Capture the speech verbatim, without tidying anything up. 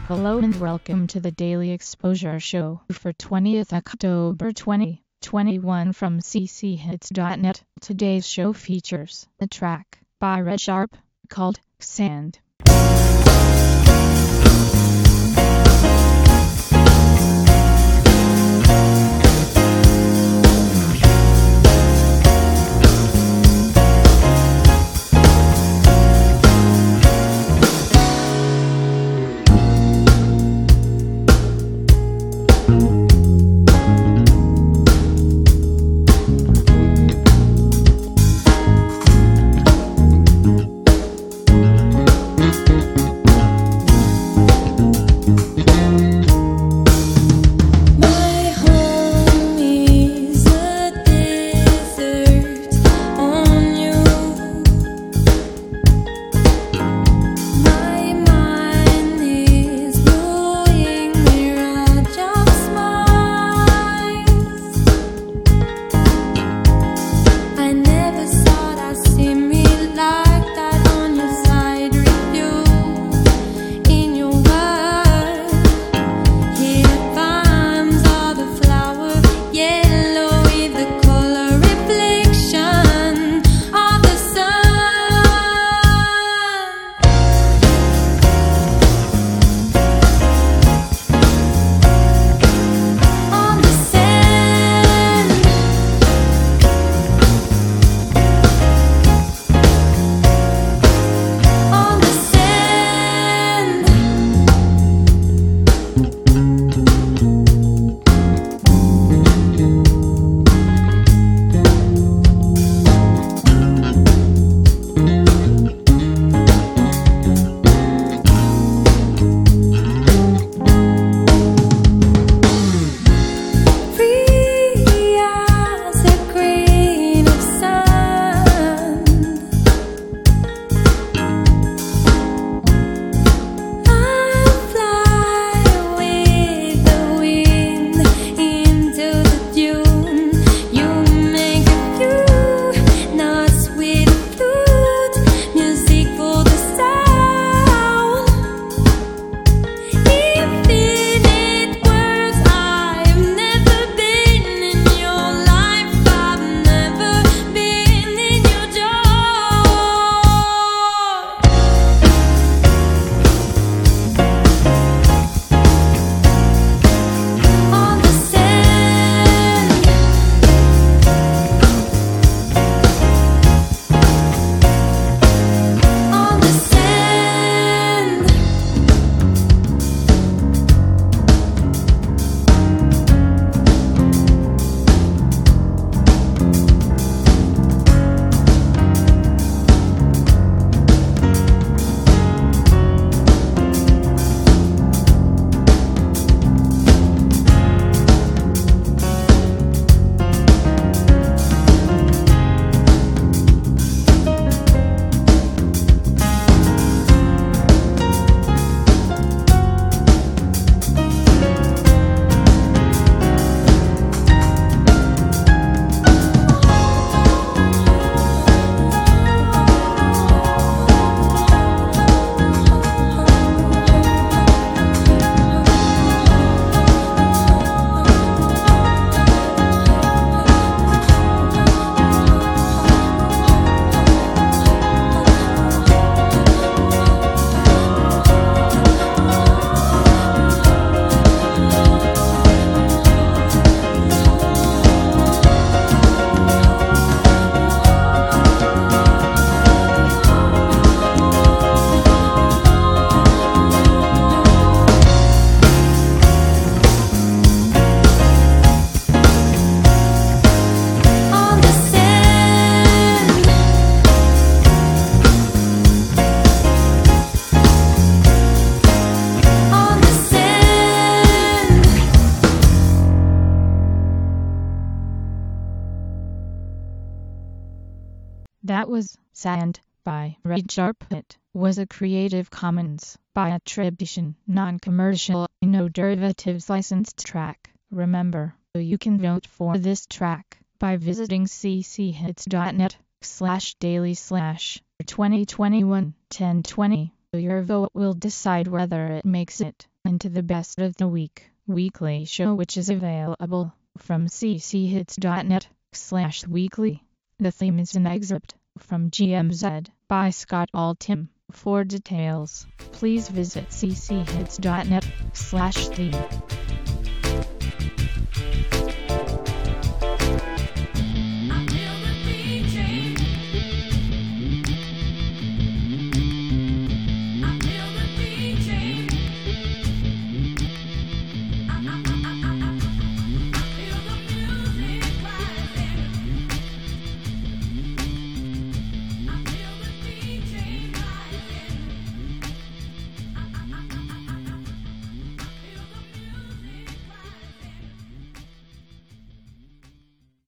Hello and welcome to the Daily Exposure Show for twentieth October twenty twenty-one from c c hits dot net. Today's show features a track by Red Sharp called Sand. That was Sand by Red Sharp. It was a Creative Commons by attribution, non-commercial, no derivatives licensed track. Remember, you can vote for this track by visiting c c hits dot net slash daily slash twenty twenty-one ten twenty. Your vote will decide whether it makes it into the Best of the Week weekly show, which is available from cchits.net slash weekly. The theme is an excerpt from G M Z by Scott Altham. For details, please visit cchits.net slash theme.